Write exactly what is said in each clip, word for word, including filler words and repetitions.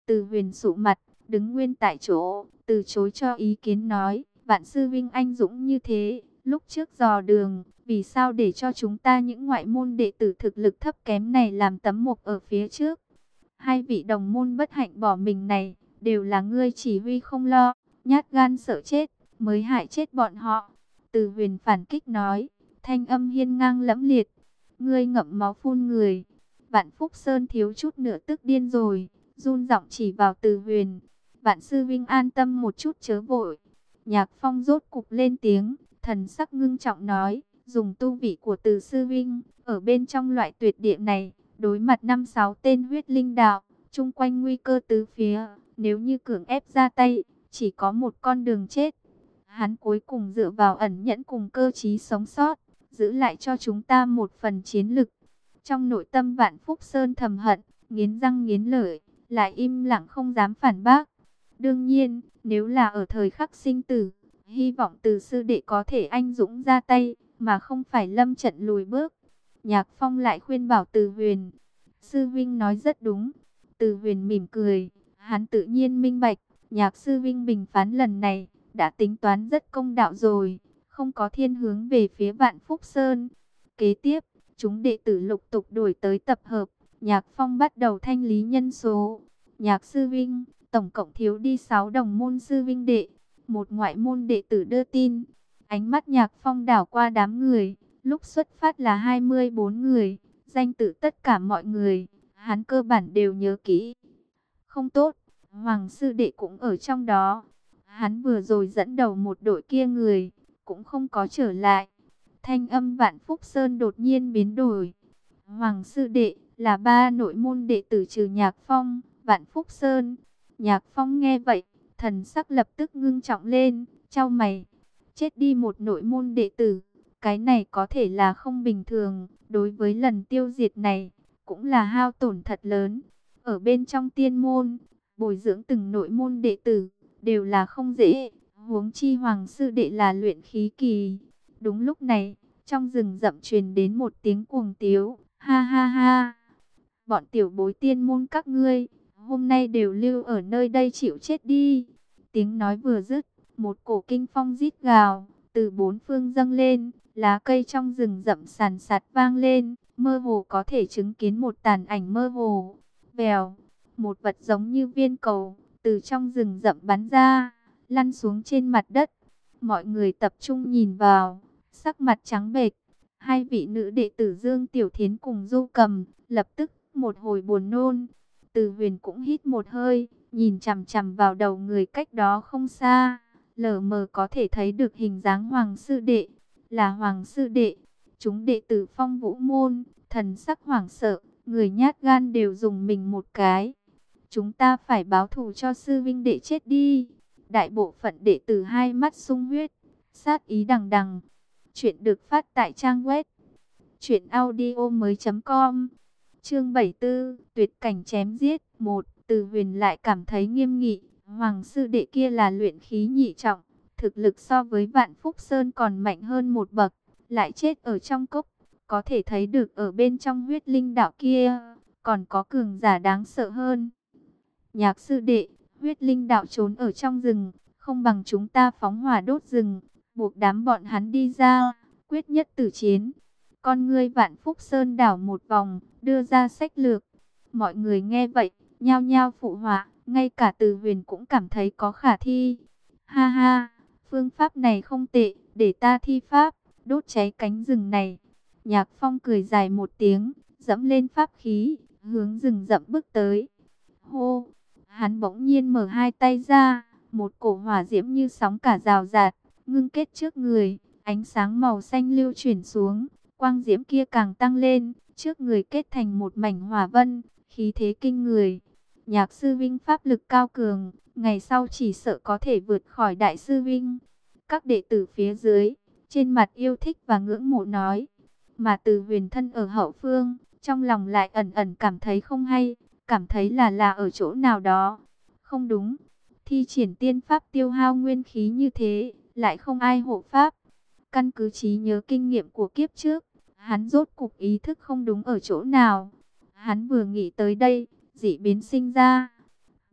Từ Huyền sụ mặt, đứng nguyên tại chỗ, từ chối cho ý kiến nói, vạn sư vinh anh dũng như thế, lúc trước dò đường, vì sao để cho chúng ta những ngoại môn đệ tử thực lực thấp kém này làm tấm mộc ở phía trước? Hai vị đồng môn bất hạnh bỏ mình này, đều là ngươi chỉ huy không lo, nhát gan sợ chết, mới hại chết bọn họ. Từ Huyền phản kích nói, thanh âm hiên ngang lẫm liệt, ngươi ngậm máu phun người. Vạn Phúc Sơn thiếu chút nữa tức điên rồi, run giọng chỉ vào Từ Huyền. Vạn sư vinh an tâm một chút chớ vội. Nhạc Phong rốt cục lên tiếng, thần sắc ngưng trọng nói, dùng tu vị của Từ sư vinh, ở bên trong loại tuyệt địa này, đối mặt năm sáu tên huyết linh đạo, chung quanh nguy cơ tứ phía, nếu như cưỡng ép ra tay, chỉ có một con đường chết. Hắn cuối cùng dựa vào ẩn nhẫn cùng cơ trí sống sót, giữ lại cho chúng ta một phần chiến lực. Trong nội tâm Vạn Phúc Sơn thầm hận, nghiến răng nghiến lợi, lại im lặng không dám phản bác. Đương nhiên, nếu là ở thời khắc sinh tử, hy vọng Từ sư đệ có thể anh dũng ra tay, mà không phải lâm trận lùi bước. Nhạc Phong lại khuyên bảo Từ Huyền, sư vinh nói rất đúng. Từ Huyền mỉm cười, hắn tự nhiên minh bạch, Nhạc sư vinh bình phán lần này, đã tính toán rất công đạo rồi, không có thiên hướng về phía Vạn Phúc Sơn. Kế tiếp, chúng đệ tử lục tục đổi tới tập hợp, Nhạc Phong bắt đầu thanh lý nhân số. Nhạc sư vinh, tổng cộng thiếu đi sáu đồng môn sư vinh đệ, một ngoại môn đệ tử đưa tin. Ánh mắt Nhạc Phong đảo qua đám người, lúc xuất phát là hai mươi bốn người, danh tự tất cả mọi người, hắn cơ bản đều nhớ kỹ. Không tốt, Hoàng sư đệ cũng ở trong đó. Hắn vừa rồi dẫn đầu một đội kia người, cũng không có trở lại. Thanh âm Vạn Phúc Sơn đột nhiên biến đổi. Hoàng sư đệ là ba nội môn đệ tử trừ Nhạc Phong, Vạn Phúc Sơn. Nhạc Phong nghe vậy, thần sắc lập tức ngưng trọng lên, chau mày. Chết đi một nội môn đệ tử, cái này có thể là không bình thường. Đối với lần tiêu diệt này, cũng là hao tổn thật lớn. Ở bên trong tiên môn, bồi dưỡng từng nội môn đệ tử, đều là không dễ. Huống chi Hoàng sư đệ là luyện khí kỳ. Đúng lúc này, trong rừng rậm truyền đến một tiếng cuồng tiếu, ha ha ha. Bọn tiểu bối tiên môn các ngươi, hôm nay đều lưu ở nơi đây chịu chết đi. Tiếng nói vừa dứt, một cổ kinh phong rít gào, từ bốn phương dâng lên, lá cây trong rừng rậm sàn sạt vang lên, mơ hồ có thể chứng kiến một tàn ảnh mơ hồ. Vèo, một vật giống như viên cầu, từ trong rừng rậm bắn ra, lăn xuống trên mặt đất. Mọi người tập trung nhìn vào, sắc mặt trắng bệch. Hai vị nữ đệ tử Dương Tiểu Thiến cùng Du Cầm, lập tức một hồi buồn nôn. Từ Huyền cũng hít một hơi, nhìn chằm chằm vào đầu người cách đó không xa, lờ mờ có thể thấy được hình dáng Hoàng sư đệ. Là Hoàng sư đệ. Chúng đệ tử Phong Vũ môn, thần sắc hoảng sợ, người nhát gan đều dùng mình một cái. Chúng ta phải báo thù cho sư vinh đệ chết đi. Đại bộ phận đệ tử hai mắt sung huyết, sát ý đằng đằng. Chuyện được phát tại trang web truyện audio mới chấm com. Chương bảy mươi tư, tuyệt cảnh chém giết. Một, Từ Huyền lại cảm thấy nghiêm nghị, Hoàng sư đệ kia là luyện khí nhị trọng, thực lực so với Vạn Phúc Sơn còn mạnh hơn một bậc, lại chết ở trong cốc, có thể thấy được ở bên trong huyết linh đạo kia còn có cường giả đáng sợ hơn. Nhạc sư đệ, huyết linh đạo trốn ở trong rừng, không bằng chúng ta phóng hỏa đốt rừng, buộc đám bọn hắn đi ra, quyết nhất tử chiến. Con ngươi Vạn Phúc Sơn đảo một vòng, đưa ra sách lược. Mọi người nghe vậy, nhao nhao phụ họa, ngay cả Từ Huyền cũng cảm thấy có khả thi. Ha ha, phương pháp này không tệ, để ta thi pháp, đốt cháy cánh rừng này. Nhạc Phong cười dài một tiếng, dẫm lên pháp khí, hướng rừng rậm bước tới. Hô, hắn bỗng nhiên mở hai tay ra, một cổ hỏa diễm như sóng cả rào rạt, ngưng kết trước người, ánh sáng màu xanh lưu chuyển xuống, quang diễm kia càng tăng lên, trước người kết thành một mảnh hỏa vân, khí thế kinh người. Nhạc sư vinh pháp lực cao cường, ngày sau chỉ sợ có thể vượt khỏi đại sư vinh. Các đệ tử phía dưới, trên mặt yêu thích và ngưỡng mộ nói, mà Từ Huyền thân ở hậu phương, trong lòng lại ẩn ẩn cảm thấy không hay, cảm thấy là là ở chỗ nào đó. Không đúng, thi triển tiên pháp tiêu hao nguyên khí như thế, lại không ai hộ pháp. Căn cứ trí nhớ kinh nghiệm của kiếp trước, hắn rốt cục ý thức không đúng ở chỗ nào. Hắn vừa nghĩ tới đây, dị biến sinh ra.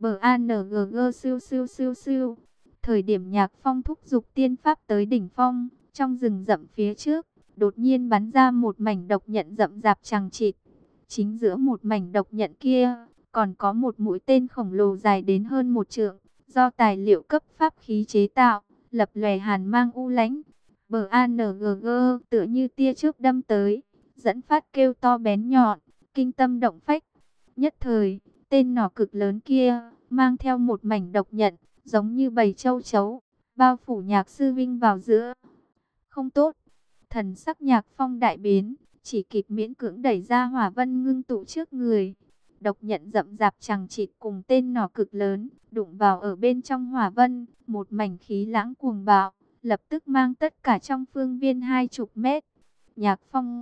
bờ a en giê giê siêu siêu siêu siêu. Thời điểm Nhạc Phong thúc giục tiên pháp tới đỉnh phong, trong rừng rậm phía trước, đột nhiên bắn ra một mảnh độc nhận rậm rạp chằng chịt. Chính giữa một mảnh độc nhận kia, còn có một mũi tên khổng lồ dài đến hơn một trượng, do tài liệu cấp pháp khí chế tạo, lập lòe hàn mang u lãnh. bờ a en giê giê tựa như tia chớp đâm tới, dẫn phát kêu to bén nhọn, kinh tâm động phách. Nhất thời, tên nỏ cực lớn kia, mang theo một mảnh độc nhận, giống như bầy châu chấu, bao phủ Nhạc Sư Vinh vào giữa. Không tốt, thần sắc Nhạc Phong đại biến, chỉ kịp miễn cưỡng đẩy ra hỏa vân ngưng tụ trước người. Độc nhận rậm rạp chằng chịt cùng tên nỏ cực lớn, đụng vào ở bên trong hỏa vân, một mảnh khí lãng cuồng bạo, lập tức mang tất cả trong phương viên hai chục mét. Nhạc Phong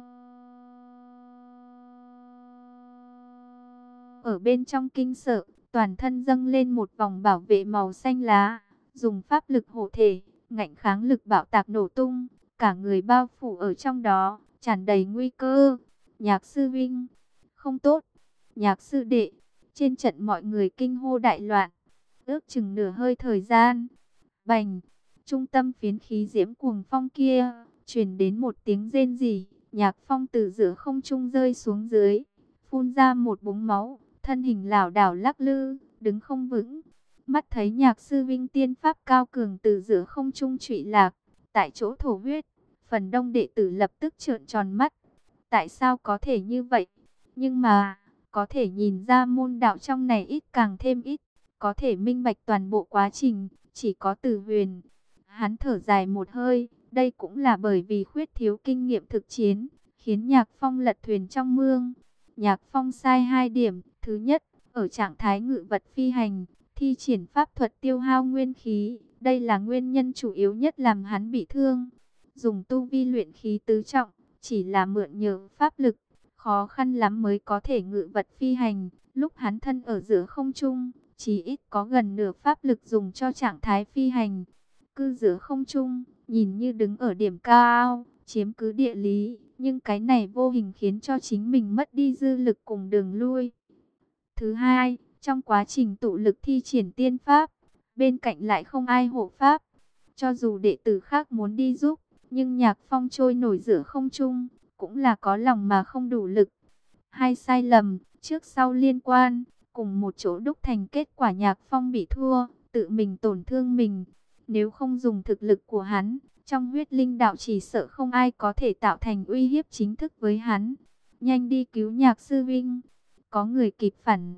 ở bên trong kinh sợ, toàn thân dâng lên một vòng bảo vệ màu xanh lá, dùng pháp lực hộ thể, ngạnh kháng lực bạo tạc nổ tung, cả người bao phủ ở trong đó, tràn đầy nguy cơ. Nhạc Sư Vinh, không tốt, Nhạc Sư Đệ, trên trận mọi người kinh hô đại loạn. Ước chừng nửa hơi thời gian, bành, trung tâm phiến khí diễm cuồng phong kia, truyền đến một tiếng rên rỉ. Nhạc Phong từ giữa không trung rơi xuống dưới, phun ra một búng máu, thân hình lảo đảo lắc lư, đứng không vững. Mắt thấy Nhạc Sư Vinh tiên pháp cao cường từ giữa không trung trụy lạc, tại chỗ thổ huyết, phần đông đệ tử lập tức trợn tròn mắt. Tại sao có thể như vậy? Nhưng mà, có thể nhìn ra môn đạo trong này ít càng thêm ít, có thể minh bạch toàn bộ quá trình, chỉ có Từ Huyền. Hắn thở dài một hơi, đây cũng là bởi vì khuyết thiếu kinh nghiệm thực chiến, khiến Nhạc Phong lật thuyền trong mương. Nhạc Phong sai hai điểm, thứ nhất, ở trạng thái ngự vật phi hành, thi triển pháp thuật tiêu hao nguyên khí, đây là nguyên nhân chủ yếu nhất làm hắn bị thương. Dùng tu vi luyện khí tứ trọng, chỉ là mượn nhờ pháp lực, khó khăn lắm mới có thể ngự vật phi hành. Lúc hắn thân ở giữa không trung, chỉ ít có gần nửa pháp lực dùng cho trạng thái phi hành. Cư giữa không trung, nhìn như đứng ở điểm cao, chiếm cứ địa lý, nhưng cái này vô hình khiến cho chính mình mất đi dư lực cùng đường lui. Thứ hai, trong quá trình tụ lực thi triển tiên pháp, bên cạnh lại không ai hộ pháp. Cho dù đệ tử khác muốn đi giúp, nhưng Nhạc Phong trôi nổi giữa không trung, cũng là có lòng mà không đủ lực. Hai sai lầm, trước sau liên quan, cùng một chỗ đúc thành kết quả Nhạc Phong bị thua, tự mình tổn thương mình. Nếu không dùng thực lực của hắn, trong huyết linh đạo chỉ sợ không ai có thể tạo thành uy hiếp chính thức với hắn. Nhanh đi cứu Nhạc Sư Vinh. Có người kịp phản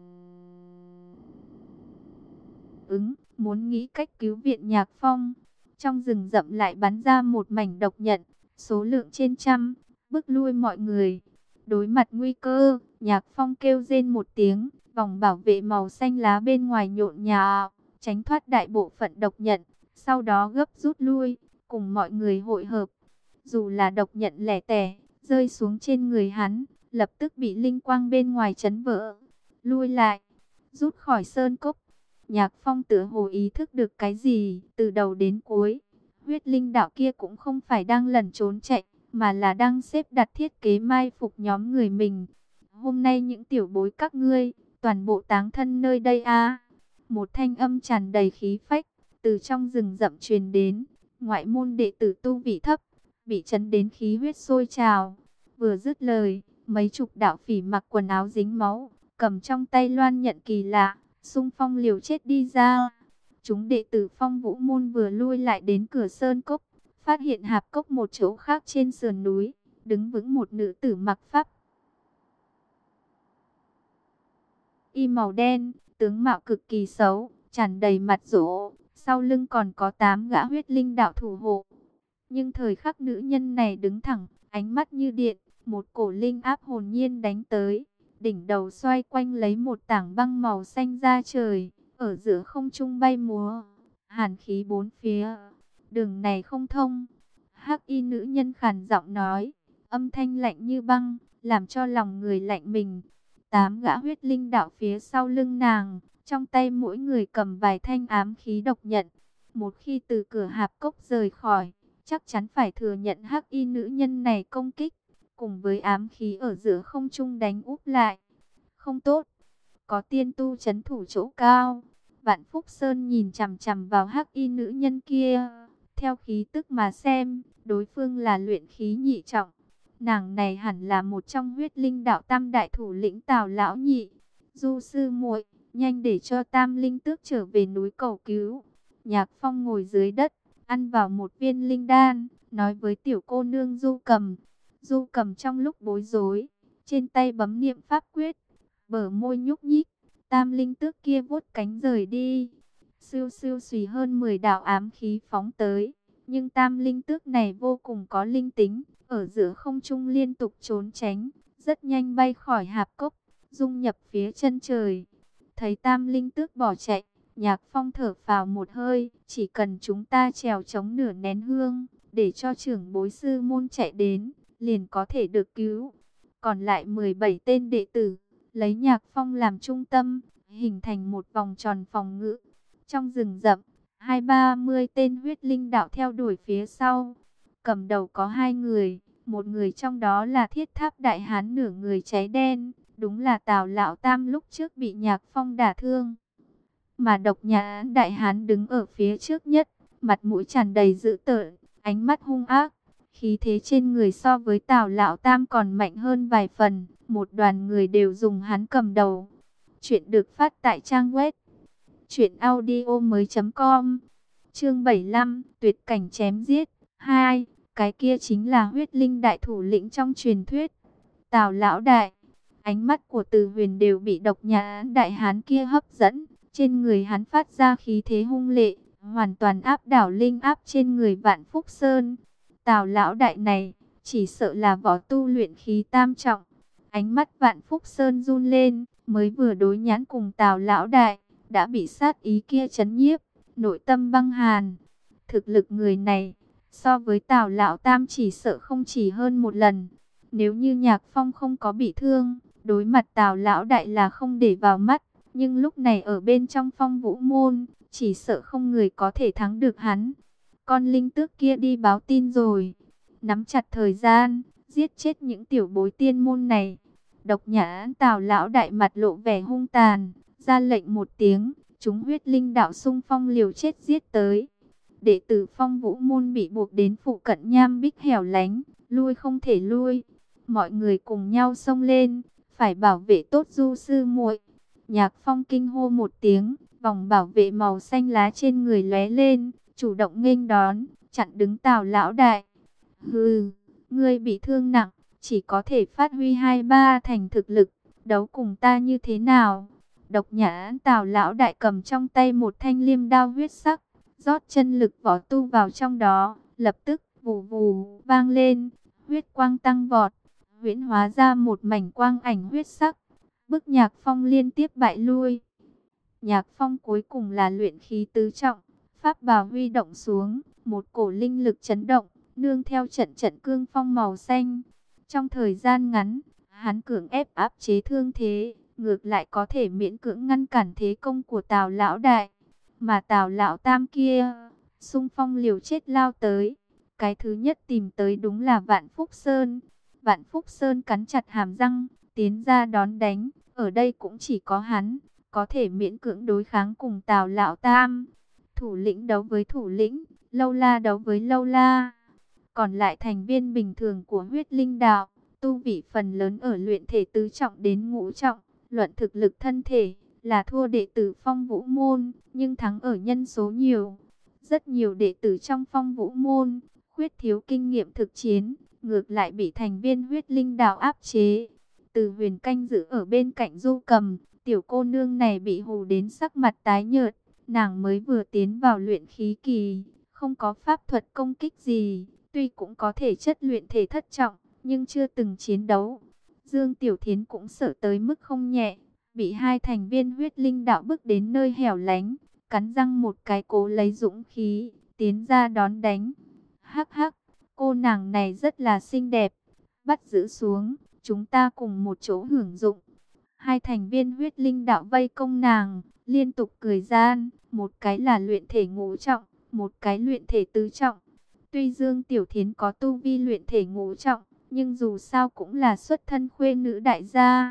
ứng, muốn nghĩ cách cứu viện Nhạc Phong. Trong rừng rậm lại bắn ra một mảnh độc nhận, số lượng trên trăm, bức lui mọi người. Đối mặt nguy cơ, Nhạc Phong kêu rên một tiếng, vòng bảo vệ màu xanh lá bên ngoài nhộn nhạo, tránh thoát đại bộ phận độc nhận, sau đó gấp rút lui, cùng mọi người hội hợp. Dù là độc nhận lẻ tẻ, rơi xuống trên người hắn, lập tức bị linh quang bên ngoài chấn vỡ. Lui lại, rút khỏi sơn cốc. Nhạc Phong tựa hồ ý thức được cái gì, từ đầu đến cuối. Huyết linh đạo kia cũng không phải đang lẩn trốn chạy, mà là đang xếp đặt thiết kế mai phục nhóm người mình. Hôm nay những tiểu bối các ngươi, toàn bộ táng thân nơi đây a. Một thanh âm tràn đầy khí phách, từ trong rừng rậm truyền đến. Ngoại môn đệ tử tu vị thấp, bị chấn đến khí huyết sôi trào. Vừa dứt lời, mấy chục đạo phỉ mặc quần áo dính máu, cầm trong tay loan nhận kỳ lạ, xung phong liều chết đi ra. Chúng đệ tử Phong Vũ môn vừa lui lại đến cửa sơn cốc, phát hiện hạp cốc một chỗ khác trên sườn núi, đứng vững một nữ tử mặc pháp y màu đen, tướng mạo cực kỳ xấu, tràn đầy mặt rỗ, sau lưng còn có tám gã huyết linh đạo thủ hộ. Nhưng thời khắc nữ nhân này đứng thẳng, ánh mắt như điện, một cổ linh áp hồn nhiên đánh tới, đỉnh đầu xoay quanh lấy một tảng băng màu xanh ra trời, ở giữa không trung bay múa, hàn khí bốn phía, đường này không thông. Hắc y nữ nhân khàn giọng nói, âm thanh lạnh như băng, làm cho lòng người lạnh mình. Tám gã huyết linh đạo phía sau lưng nàng, trong tay mỗi người cầm vài thanh ám khí độc nhận. Một khi từ cửa hạp cốc rời khỏi, chắc chắn phải thừa nhận hắc y nữ nhân này công kích, cùng với ám khí ở giữa không trung đánh úp lại. Không tốt, có tiên tu trấn thủ chỗ cao. Vạn Phúc Sơn nhìn chằm chằm vào hắc y nữ nhân kia, theo khí tức mà xem, đối phương là luyện khí nhị trọng. Nàng này hẳn là một trong huyết linh đạo tam đại thủ lĩnh Tào lão nhị. Du sư muội, nhanh để cho Tam Linh Tước trở về núi cầu cứu. Nhạc Phong ngồi dưới đất, ăn vào một viên linh đan, nói với tiểu cô nương Du Cầm. Du Cầm trong lúc bối rối, trên tay bấm niệm pháp quyết, bờ môi nhúc nhích. Tam Linh Tước kia vuốt cánh rời đi. Siêu siêu xùy hơn mười đạo ám khí phóng tới. Nhưng Tam Linh Tước này vô cùng có linh tính, ở giữa không trung liên tục trốn tránh, rất nhanh bay khỏi hạp cốc, dung nhập phía chân trời. Thấy Tam Linh Tước bỏ chạy, Nhạc Phong thở phào một hơi, chỉ cần chúng ta trèo chống nửa nén hương, để cho trưởng bối sư môn chạy đến, liền có thể được cứu. Còn lại mười bảy tên đệ tử, lấy Nhạc Phong làm trung tâm, hình thành một vòng tròn phòng ngự. Trong rừng rậm, hai ba mươi tên huyết linh đạo theo đuổi phía sau. Cầm đầu có hai người, một người trong đó là Thiết Tháp Đại Hán nửa người cháy đen, đúng là Tào Lão Tam lúc trước bị Nhạc Phong đả thương. Mà Độc Nhã Đại Hán đứng ở phía trước nhất, mặt mũi tràn đầy dữ tợn, ánh mắt hung ác, khí thế trên người so với Tào Lão Tam còn mạnh hơn vài phần, một đoàn người đều dùng hắn cầm đầu. Chuyện được phát tại trang web truyện audio mới chấm com. Chương bảy mươi lăm, tuyệt cảnh chém giết. Hai, cái kia chính là huyết linh đại thủ lĩnh trong truyền thuyết, Tào lão đại. Ánh mắt của Từ Huyền đều bị Độc Nhã Đại Hán kia hấp dẫn, trên người hắn phát ra khí thế hung lệ, hoàn toàn áp đảo linh áp trên người Vạn Phúc Sơn. Tào lão đại này, chỉ sợ là võ tu luyện khí tam trọng. Ánh mắt Vạn Phúc Sơn run lên, mới vừa đối nhãn cùng Tào lão đại, đã bị sát ý kia chấn nhiếp, nội tâm băng hàn. Thực lực người này, so với Tào lão tam chỉ sợ không chỉ hơn một lần. Nếu như Nhạc Phong không có bị thương, đối mặt Tào lão đại là không để vào mắt. Nhưng lúc này ở bên trong Phong Vũ môn, chỉ sợ không người có thể thắng được hắn. Con linh tước kia đi báo tin rồi. Nắm chặt thời gian, giết chết những tiểu bối tiên môn này. Độc Nhã Tào lão đại mặt lộ vẻ hung tàn, ra lệnh một tiếng, chúng huyết linh đạo xung phong liều chết giết tới. Đệ tử Phong Vũ môn bị buộc đến phụ cận nham bích hẻo lánh, lui không thể lui. Mọi người cùng nhau xông lên, phải bảo vệ tốt Du sư muội. Nhạc Phong kinh hô một tiếng, vòng bảo vệ màu xanh lá trên người lóe lên, chủ động nghênh đón, chặn đứng Tào lão đại. Hừ, ngươi bị thương nặng, chỉ có thể phát huy hai ba thành thực lực, đấu cùng ta như thế nào? Độc Nhã Tào lão đại cầm trong tay một thanh liêm đao huyết sắc, rót chân lực võ tu vào trong đó, lập tức vù vù vang lên, huyết quang tăng vọt, huyễn hóa ra một mảnh quang ảnh huyết sắc, bức Nhạc Phong liên tiếp bại lui. Nhạc Phong cuối cùng là luyện khí tứ trọng, pháp bào huy động xuống, một cổ linh lực chấn động, nương theo trận trận cương phong màu xanh. Trong thời gian ngắn, hắn cưỡng ép áp chế thương thế, ngược lại có thể miễn cưỡng ngăn cản thế công của Tào lão đại. Mà Tào lão tam kia, xung phong liều chết lao tới. Cái thứ nhất tìm tới đúng là Vạn Phúc Sơn. Vạn Phúc Sơn cắn chặt hàm răng, tiến ra đón đánh. Ở đây cũng chỉ có hắn, có thể miễn cưỡng đối kháng cùng Tào lão tam. Thủ lĩnh đấu với thủ lĩnh, lâu la đấu với lâu la. Còn lại thành viên bình thường của huyết linh đạo, tu vị phần lớn ở luyện thể tứ trọng đến ngũ trọng. Luận thực lực thân thể, là thua đệ tử Phong Vũ môn, nhưng thắng ở nhân số nhiều. Rất nhiều đệ tử trong Phong Vũ môn, khuyết thiếu kinh nghiệm thực chiến, ngược lại bị thành viên huyết linh đạo áp chế. Từ Huyền canh giữ ở bên cạnh Du Cầm, tiểu cô nương này bị hù đến sắc mặt tái nhợt. Nàng mới vừa tiến vào luyện khí kỳ, không có pháp thuật công kích gì, tuy cũng có thể chất luyện thể thất trọng, nhưng chưa từng chiến đấu. Dương Tiểu Thiến cũng sợ tới mức không nhẹ, bị hai thành viên huyết linh đạo bước đến nơi hẻo lánh, cắn răng một cái cố lấy dũng khí, tiến ra đón đánh. Hắc hắc, cô nàng này rất là xinh đẹp, bắt giữ xuống, chúng ta cùng một chỗ hưởng dụng. Hai thành viên huyết linh đạo vây công nàng, liên tục cười gian, một cái là luyện thể ngũ trọng, một cái luyện thể tứ trọng. Tuy Dương Tiểu Thiến có tu vi luyện thể ngũ trọng, nhưng dù sao cũng là xuất thân khuê nữ đại gia,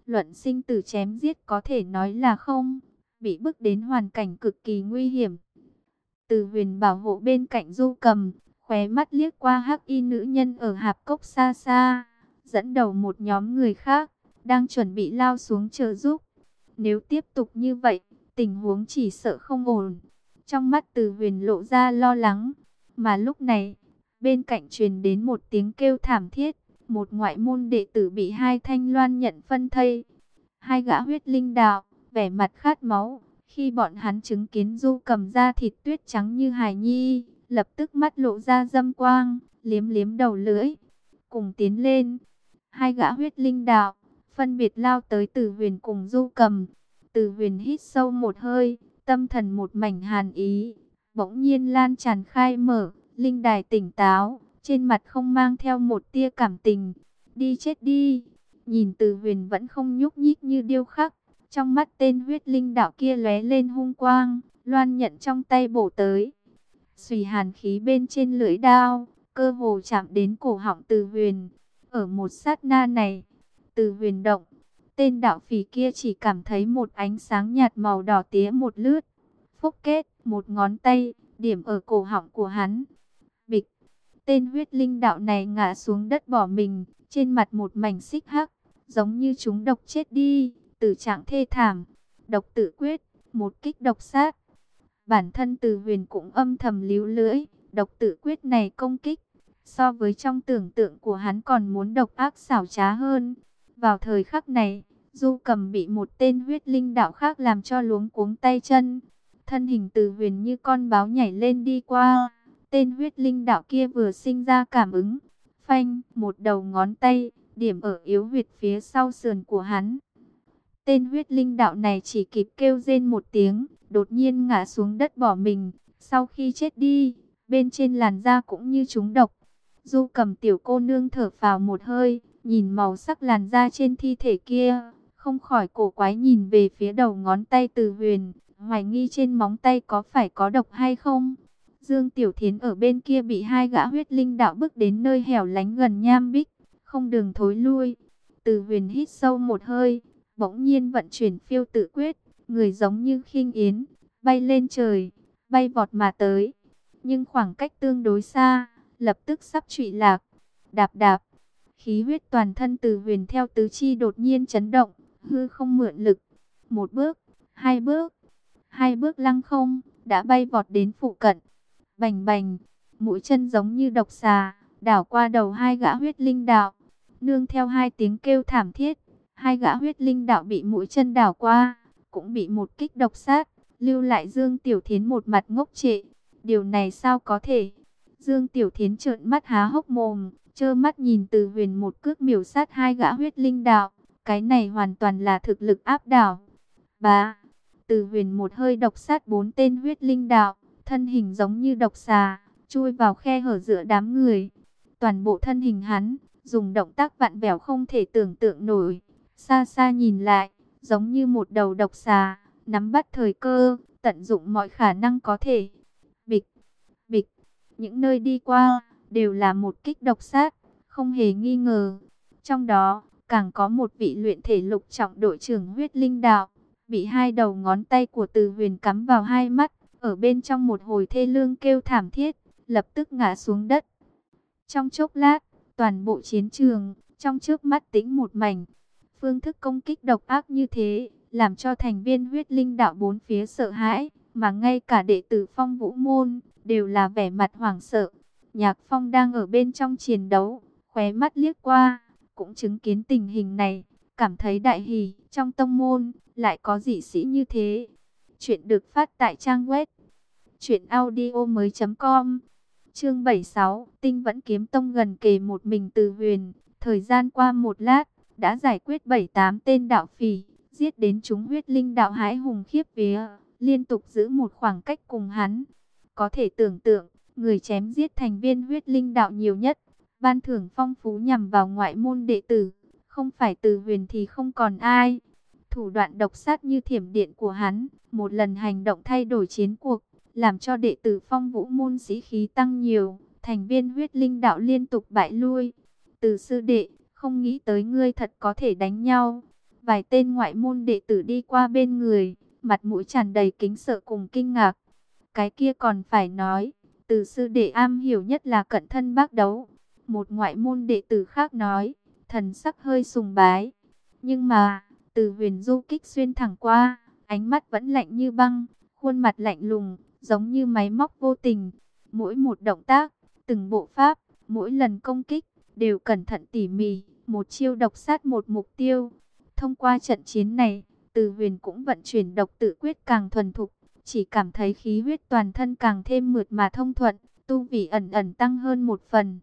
luận sinh tử chém giết có thể nói là không, bị bức đến hoàn cảnh cực kỳ nguy hiểm. Từ Huyền bảo hộ bên cạnh Du Cầm, khóe mắt liếc qua hắc y nữ nhân ở hạp cốc xa xa, dẫn đầu một nhóm người khác, đang chuẩn bị lao xuống trợ giúp. Nếu tiếp tục như vậy, tình huống chỉ sợ không ổn. Trong mắt Từ Huyền lộ ra lo lắng, mà lúc này, bên cạnh truyền đến một tiếng kêu thảm thiết, một ngoại môn đệ tử bị hai thanh loan nhận phân thây. Hai gã huyết linh đạo, vẻ mặt khát máu, khi bọn hắn chứng kiến Du Cầm da thịt tuyết trắng như hài nhi, lập tức mắt lộ ra dâm quang, liếm liếm đầu lưỡi, cùng tiến lên. Hai gã huyết linh đạo, phân biệt lao tới Từ Huyền cùng Du Cầm. Từ Huyền hít sâu một hơi, tâm thần một mảnh hàn ý, bỗng nhiên lan tràn khai mở, linh đài tỉnh táo, trên mặt không mang theo một tia cảm tình. Đi chết đi! Nhìn Từ Huyền vẫn không nhúc nhích như điêu khắc, trong mắt tên huyết linh đạo kia lóe lên hung quang, loan nhận trong tay bổ tới. Xùy hàn khí bên trên lưỡi đao, cơ hồ chạm đến cổ họng Từ Huyền. Ở một sát na này, Từ Huyền động, tên đạo phỉ kia chỉ cảm thấy một ánh sáng nhạt màu đỏ tía một lướt. Phúc kết, một ngón tay, điểm ở cổ họng của hắn. Bịch, tên huyết linh đạo này ngã xuống đất bỏ mình, trên mặt một mảnh xích hắc, giống như chúng độc chết đi, tử trạng thê thảm. Độc tự quyết, một kích độc sát. Bản thân Từ Huyền cũng âm thầm líu lưỡi, độc tự quyết này công kích, so với trong tưởng tượng của hắn còn muốn độc ác xảo trá hơn. Vào thời khắc này, Du Cầm bị một tên huyết linh đạo khác làm cho luống cuống tay chân. Thân hình Từ Huyền như con báo nhảy lên đi qua. Tên huyết linh đạo kia vừa sinh ra cảm ứng. Phanh, một đầu ngón tay, điểm ở yếu huyệt phía sau sườn của hắn. Tên huyết linh đạo này chỉ kịp kêu rên một tiếng, đột nhiên ngã xuống đất bỏ mình. Sau khi chết đi, bên trên làn da cũng như trúng độc. Du Cầm tiểu cô nương thở phào một hơi, nhìn màu sắc làn da trên thi thể kia, không khỏi cổ quái nhìn về phía đầu ngón tay Từ Huyền, hoài nghi trên móng tay có phải có độc hay không. Dương Tiểu Thiến ở bên kia bị hai gã huyết linh đạo bước đến nơi hẻo lánh gần nham bích, không đường thối lui. Từ Huyền hít sâu một hơi, bỗng nhiên vận chuyển phiêu tự quyết, người giống như khinh yến, bay lên trời, bay vọt mà tới. Nhưng khoảng cách tương đối xa, lập tức sắp trụy lạc. Đạp đạp, khí huyết toàn thân Từ Huyền theo tứ chi đột nhiên chấn động, hư không mượn lực. Một bước, hai bước, hai bước lăng không, đã bay vọt đến phụ cận. Bành bành, mũi chân giống như độc xà, đảo qua đầu hai gã huyết linh đạo. Nương theo hai tiếng kêu thảm thiết, hai gã huyết linh đạo bị mũi chân đảo qua, cũng bị một kích độc sát, lưu lại Dương Tiểu Thiến một mặt ngốc trệ. Điều này sao có thể? Dương Tiểu Thiến trợn mắt há hốc mồm, trơ mắt nhìn Từ Huyền một cước miểu sát hai gã huyết linh đạo. Cái này hoàn toàn là thực lực áp đảo. Bá, Từ Huyền một hơi độc sát bốn tên huyết linh đạo, thân hình giống như độc xà, chui vào khe hở giữa đám người. Toàn bộ thân hình hắn, dùng động tác vặn vẹo không thể tưởng tượng nổi. Xa xa nhìn lại, giống như một đầu độc xà, nắm bắt thời cơ, tận dụng mọi khả năng có thể. Bịch, bịch, những nơi đi qua, đều là một kích độc sát, không hề nghi ngờ. Trong đó, càng có một vị luyện thể lục trọng đội trưởng huyết linh đạo, bị hai đầu ngón tay của Từ Huyền cắm vào hai mắt, ở bên trong một hồi thê lương kêu thảm thiết, lập tức ngã xuống đất. Trong chốc lát, toàn bộ chiến trường, trong chớp mắt tĩnh một mảnh. Phương thức công kích độc ác như thế, làm cho thành viên huyết linh đạo bốn phía sợ hãi, mà ngay cả đệ tử Phong Vũ Môn, đều là vẻ mặt hoảng sợ. Nhạc Phong đang ở bên trong chiến đấu, khóe mắt liếc qua, cũng chứng kiến tình hình này, cảm thấy đại hỉ, trong tông môn, lại có dị sĩ như thế. Chuyện được phát tại trang web truyệnaudiomoi chấm com. Chương bảy mươi sáu, Tinh Vẫn Kiếm Tông gần kề một mình Từ Huyền, thời gian qua một lát, đã giải quyết bảy tám tên đạo phỉ, giết đến chúng huyết linh đạo hãi hùng khiếp vía, liên tục giữ một khoảng cách cùng hắn. Có thể tưởng tượng, người chém giết thành viên huyết linh đạo nhiều nhất, ban thưởng phong phú nhằm vào ngoại môn đệ tử, không phải Từ Huyền thì không còn ai. Thủ đoạn độc sát như thiểm điện của hắn, một lần hành động thay đổi chiến cuộc, làm cho đệ tử Phong Vũ môn sĩ khí tăng nhiều, thành viên huyết linh đạo liên tục bại lui. Từ sư đệ, không nghĩ tới ngươi thật có thể đánh nhau. Vài tên ngoại môn đệ tử đi qua bên người, mặt mũi tràn đầy kính sợ cùng kinh ngạc. Cái kia còn phải nói, Từ sư đệ am hiểu nhất là cận thân bác đấu. Một ngoại môn đệ tử khác nói, thần sắc hơi sùng bái. Nhưng mà, Từ Huyền du kích xuyên thẳng qua, ánh mắt vẫn lạnh như băng, khuôn mặt lạnh lùng, giống như máy móc vô tình. Mỗi một động tác, từng bộ pháp, mỗi lần công kích, đều cẩn thận tỉ mỉ, một chiêu độc sát một mục tiêu. Thông qua trận chiến này, Từ Huyền cũng vận chuyển độc tự quyết càng thuần thục, chỉ cảm thấy khí huyết toàn thân càng thêm mượt mà thông thuận, tu vi ẩn ẩn tăng hơn một phần.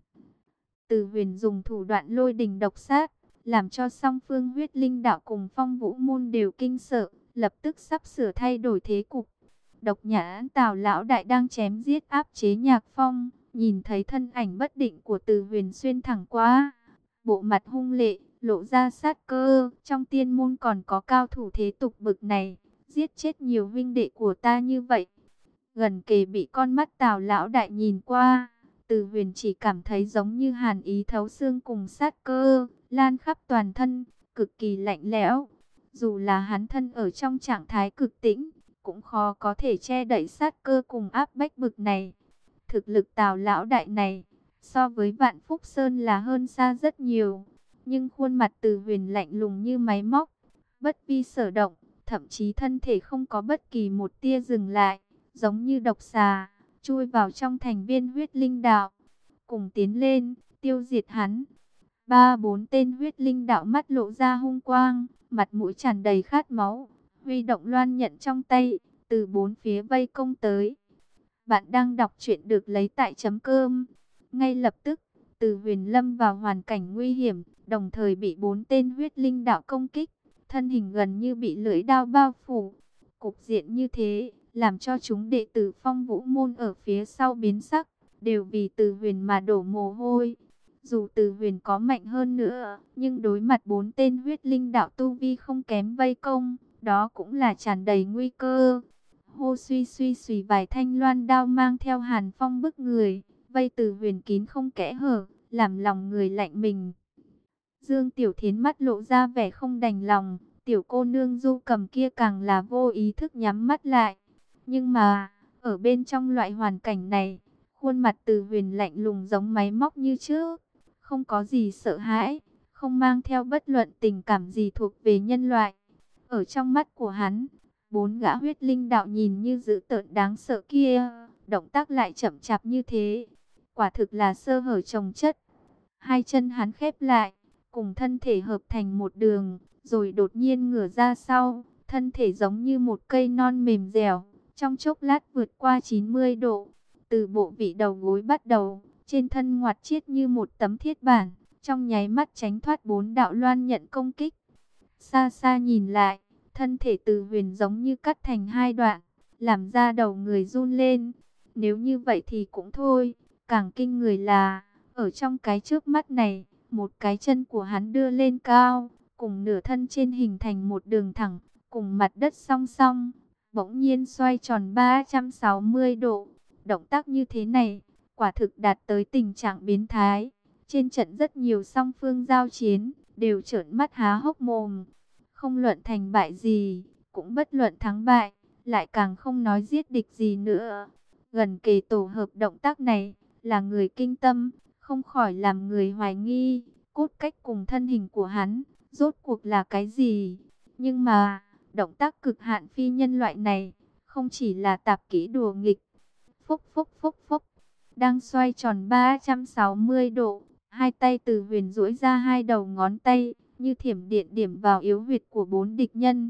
Từ Huyền dùng thủ đoạn lôi đình độc sát, làm cho song phương huyết linh đạo cùng Phong Vũ môn đều kinh sợ, lập tức sắp sửa thay đổi thế cục. Độc Nhã Tào lão đại đang chém giết áp chế Nhạc Phong, nhìn thấy thân ảnh bất định của Từ Huyền xuyên thẳng qua, bộ mặt hung lệ, lộ ra sát cơ. Trong tiên môn còn có cao thủ thế tục bực này, giết chết nhiều huynh đệ của ta như vậy. Gần kề bị con mắt Tào lão đại nhìn qua, Từ Huyền chỉ cảm thấy giống như hàn ý thấu xương cùng sát cơ lan khắp toàn thân, cực kỳ lạnh lẽo. Dù là hắn thân ở trong trạng thái cực tĩnh, cũng khó có thể che đậy sát cơ cùng áp bách bực này. Thực lực Tào lão đại này, so với Vạn Phúc Sơn là hơn xa rất nhiều. Nhưng khuôn mặt Từ Huyền lạnh lùng như máy móc, bất vi sở động, thậm chí thân thể không có bất kỳ một tia dừng lại, giống như độc xà, chui vào trong thành viên huyết linh đạo. Cùng tiến lên, tiêu diệt hắn. Ba bốn tên huyết linh đạo mắt lộ ra hung quang, mặt mũi tràn đầy khát máu, huy động loan nhận trong tay, từ bốn phía vây công tới. Bạn đang đọc truyện được lấy tại chấm cơm. Ngay lập tức, Từ Huyền lâm vào hoàn cảnh nguy hiểm, đồng thời bị bốn tên huyết linh đạo công kích, thân hình gần như bị lưỡi đao bao phủ. Cục diện như thế, làm cho chúng đệ tử Phong Vũ môn ở phía sau biến sắc, đều vì Từ Huyền mà đổ mồ hôi. Dù Từ Huyền có mạnh hơn nữa, nhưng đối mặt bốn tên huyết linh đạo tu vi không kém vây công, đó cũng là tràn đầy nguy cơ. Hô suy suy suy vài thanh loan đao mang theo hàn phong bức người, vây Từ Huyền kín không kẽ hở, làm lòng người lạnh mình. Dương Tiểu Thiến mắt lộ ra vẻ không đành lòng, tiểu cô nương Du Cầm kia càng là vô ý thức nhắm mắt lại. Nhưng mà, ở bên trong loại hoàn cảnh này, khuôn mặt Từ Huyền lạnh lùng giống máy móc như trước, không có gì sợ hãi, không mang theo bất luận tình cảm gì thuộc về nhân loại. Ở trong mắt của hắn, bốn gã huyết linh đạo nhìn như dữ tợn đáng sợ kia, động tác lại chậm chạp như thế, quả thực là sơ hở chồng chất. Hai chân hắn khép lại, cùng thân thể hợp thành một đường, rồi đột nhiên ngửa ra sau, thân thể giống như một cây non mềm dẻo, trong chốc lát vượt qua chín mươi độ, từ bộ vị đầu gối bắt đầu, trên thân ngoặt chiết như một tấm thiết bản, trong nháy mắt tránh thoát bốn đạo loan nhận công kích. Xa xa nhìn lại, thân thể Từ Huyền giống như cắt thành hai đoạn, làm ra đầu người run lên. Nếu như vậy thì cũng thôi, càng kinh người là, ở trong cái trước mắt này, một cái chân của hắn đưa lên cao, cùng nửa thân trên hình thành một đường thẳng, cùng mặt đất song song, bỗng nhiên xoay tròn ba trăm sáu mươi độ. Động tác như thế này, quả thực đạt tới tình trạng biến thái. Trên trận rất nhiều song phương giao chiến, đều trợn mắt há hốc mồm. Không luận thành bại gì, cũng bất luận thắng bại, lại càng không nói giết địch gì nữa. Gần kề tổ hợp động tác này, là người kinh tâm, không khỏi làm người hoài nghi, cốt cách cùng thân hình của hắn, rốt cuộc là cái gì. Nhưng mà, động tác cực hạn phi nhân loại này, không chỉ là tạp kỹ đùa nghịch. Phúc phúc phúc phúc, đang xoay tròn ba trăm sáu mươi độ, hai tay Từ Huyền duỗi ra hai đầu ngón tay, như thiểm điện điểm vào yếu huyệt của bốn địch nhân.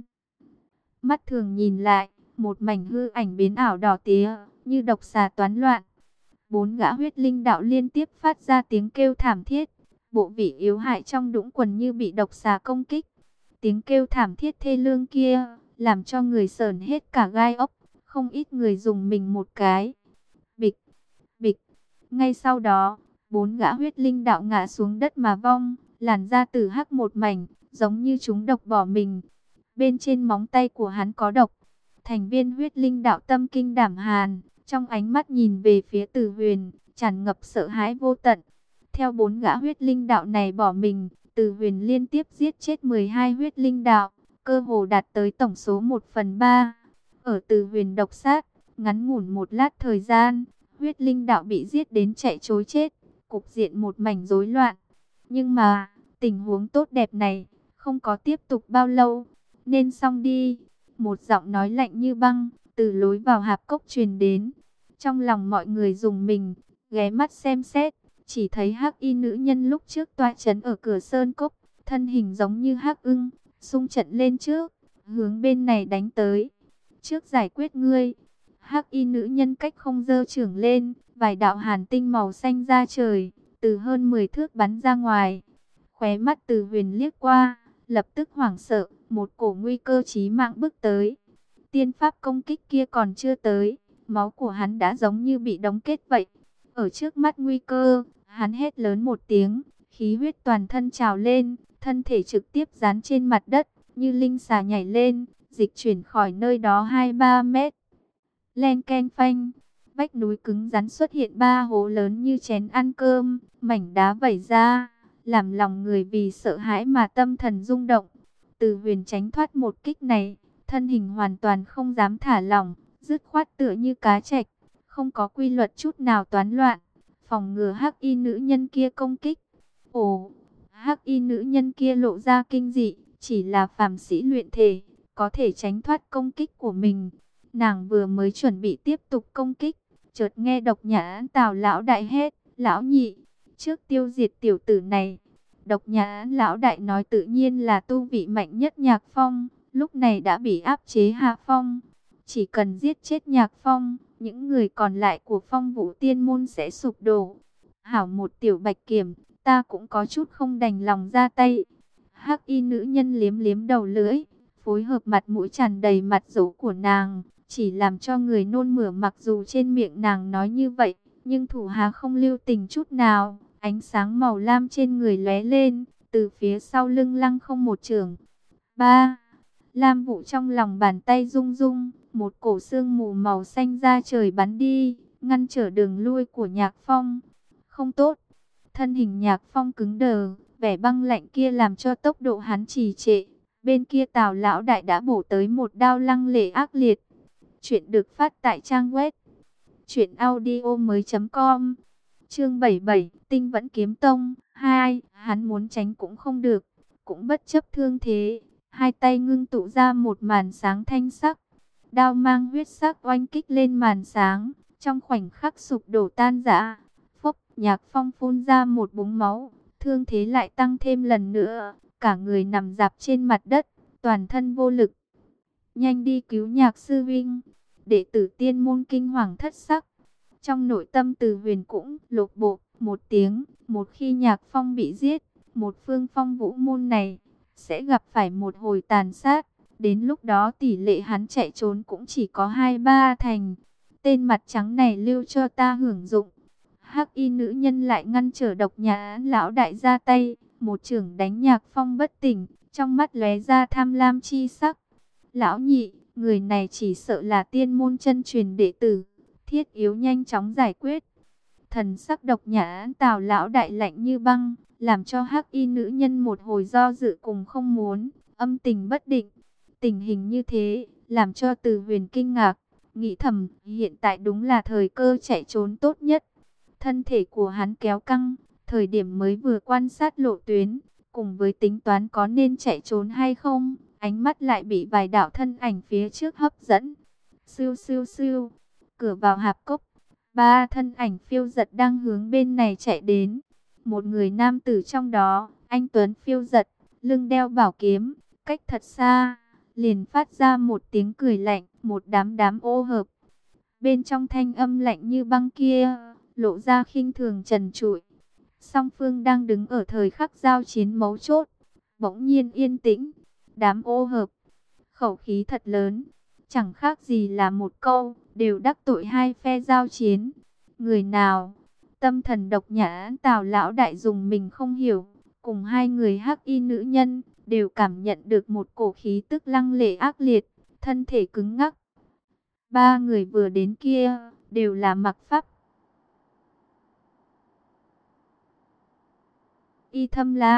Mắt thường nhìn lại, một mảnh hư ảnh biến ảo đỏ tía, như độc xà toán loạn. Bốn gã huyết linh đạo liên tiếp phát ra tiếng kêu thảm thiết, bộ vị yếu hại trong đũng quần như bị độc xà công kích. Tiếng kêu thảm thiết thê lương kia, làm cho người sởn hết cả gai ốc, không ít người dùng mình một cái. Bịch, bịch, ngay sau đó, bốn gã huyết linh đạo ngã xuống đất mà vong, làn da tử hắc một mảnh, giống như chúng độc bỏ mình. Bên trên móng tay của hắn có độc. Thành viên huyết linh đạo tâm kinh đảm hàn, trong ánh mắt nhìn về phía Từ Huyền, tràn ngập sợ hãi vô tận. Theo bốn gã huyết linh đạo này bỏ mình, Từ Huyền liên tiếp giết chết mười hai huyết linh đạo, cơ hồ đạt tới tổng số một phần ba. Ở Từ Huyền độc sát, ngắn ngủn một lát thời gian, huyết linh đạo bị giết đến chạy trối chết, cục diện một mảnh rối loạn. Nhưng mà, tình huống tốt đẹp này, không có tiếp tục bao lâu, nên xong đi. Một giọng nói lạnh như băng, từ lối vào hạp cốc truyền đến. Trong lòng mọi người rùng mình, ghé mắt xem xét, chỉ thấy hắc y nữ nhân lúc trước tọa trấn ở cửa sơn cốc, thân hình giống như hắc ưng, xung trận lên trước, hướng bên này đánh tới. Trước giải quyết ngươi, hắc y nữ nhân cách không giơ trưởng lên, vài đạo hàn tinh màu xanh ra trời, từ hơn mười thước bắn ra ngoài. Khóe mắt Từ Huyền liếc qua, lập tức hoảng sợ, một cổ nguy cơ chí mạng bước tới. Tiên pháp công kích kia còn chưa tới, máu của hắn đã giống như bị đóng kết vậy. Ở trước mắt nguy cơ, hắn hét lớn một tiếng, khí huyết toàn thân trào lên, thân thể trực tiếp dán trên mặt đất, như linh xà nhảy lên, dịch chuyển khỏi nơi đó hai ba mét. Len keng phanh, vách núi cứng rắn xuất hiện ba hố lớn như chén ăn cơm, mảnh đá vẩy ra, làm lòng người vì sợ hãi mà tâm thần rung động. Từ Huyền tránh thoát một kích này, thân hình hoàn toàn không dám thả lỏng, dứt khoát tựa như cá trạch, không có quy luật chút nào toán loạn, phòng ngừa hắc y nữ nhân kia công kích. Ồ, hắc y nữ nhân kia lộ ra kinh dị, chỉ là phàm sĩ luyện thể, có thể tránh thoát công kích của mình. Nàng vừa mới chuẩn bị tiếp tục công kích, chợt nghe Độc Nhãn Tào lão đại hét, "Lão nhị, trước tiêu diệt tiểu tử này." Độc Nhãn lão đại nói tự nhiên là tu vị mạnh nhất Nhạc Phong, lúc này đã bị áp chế hạ phong. Chỉ cần giết chết Nhạc Phong, những người còn lại của Phong Vũ Tiên môn sẽ sụp đổ. Hảo một tiểu bạch kiểm, ta cũng có chút không đành lòng ra tay. Hắc y nữ nhân liếm liếm đầu lưỡi, phối hợp mặt mũi tràn đầy mặt dấu của nàng, chỉ làm cho người nôn mửa. Mặc dù trên miệng nàng nói như vậy, nhưng thủ hạ không lưu tình chút nào. Ánh sáng màu lam trên người lóe lên, từ phía sau lưng lăng không một chưởng. Ba, lam vụ trong lòng bàn tay rung rung, một cổ sương mù màu xanh ra trời bắn đi, ngăn trở đường lui của Nhạc Phong. Không tốt, thân hình Nhạc Phong cứng đờ, vẻ băng lạnh kia làm cho tốc độ hắn trì trệ. Bên kia Tào lão đại đã bổ tới một đao lăng lệ ác liệt. Chuyện được phát tại trang web truyện audio mới.com. Chương bảy mươi bảy, Tinh Vẫn Kiếm Tông hai, hắn muốn tránh cũng không được, cũng bất chấp thương thế, hai tay ngưng tụ ra một màn sáng thanh sắc, đao mang huyết sắc oanh kích lên màn sáng, trong khoảnh khắc sụp đổ tan rã. Phốc, Nhạc Phong phun ra một búng máu, thương thế lại tăng thêm lần nữa, cả người nằm rạp trên mặt đất, toàn thân vô lực. Nhanh đi cứu Nhạc sư huynh. Đệ tử Tiên môn kinh hoàng thất sắc. Trong nội tâm Từ Huyền cũng lột bộ một tiếng, một khi Nhạc Phong bị giết, một phương Phong Vũ môn này sẽ gặp phải một hồi tàn sát. Đến lúc đó tỷ lệ hắn chạy trốn cũng chỉ có hai ba thành. Tên mặt trắng này lưu cho ta hưởng dụng. Hắc y nữ nhân lại ngăn trở Độc Nhãn lão đại ra tay, một chưởng đánh Nhạc Phong bất tỉnh, trong mắt lóe ra tham lam chi sắc. Lão nhị, người này chỉ sợ là tiên môn chân truyền đệ tử, thiết yếu nhanh chóng giải quyết. Thần sắc Độc Nhãn Tào lão đại lạnh như băng, làm cho hắc y nữ nhân một hồi do dự cùng không muốn, âm tình bất định. Tình hình như thế, làm cho Từ Huyền kinh ngạc, nghĩ thầm, hiện tại đúng là thời cơ chạy trốn tốt nhất. Thân thể của hắn kéo căng, thời điểm mới vừa quan sát lộ tuyến, cùng với tính toán có nên chạy trốn hay không, ánh mắt lại bị vài đạo thân ảnh phía trước hấp dẫn. Siêu siêu siêu, cửa vào hạp cốc, ba thân ảnh phiêu giật đang hướng bên này chạy đến. Một người nam tử trong đó, anh tuấn phiêu giật, lưng đeo bảo kiếm, cách thật xa, liền phát ra một tiếng cười lạnh, một đám đám ô hợp. Bên trong thanh âm lạnh như băng kia, lộ ra khinh thường trần trụi. Song phương đang đứng ở thời khắc giao chiến mấu chốt, bỗng nhiên yên tĩnh. Đám ô hợp, khẩu khí thật lớn, chẳng khác gì là một câu, đều đắc tội hai phe giao chiến. Người nào? Tâm thần Độc Nhãn Tào lão đại dùng mình không hiểu, cùng hai người hắc y nữ nhân, đều cảm nhận được một cổ khí tức lăng lệ ác liệt, thân thể cứng ngắc. Ba người vừa đến kia, đều là mặc pháp y thâm lam,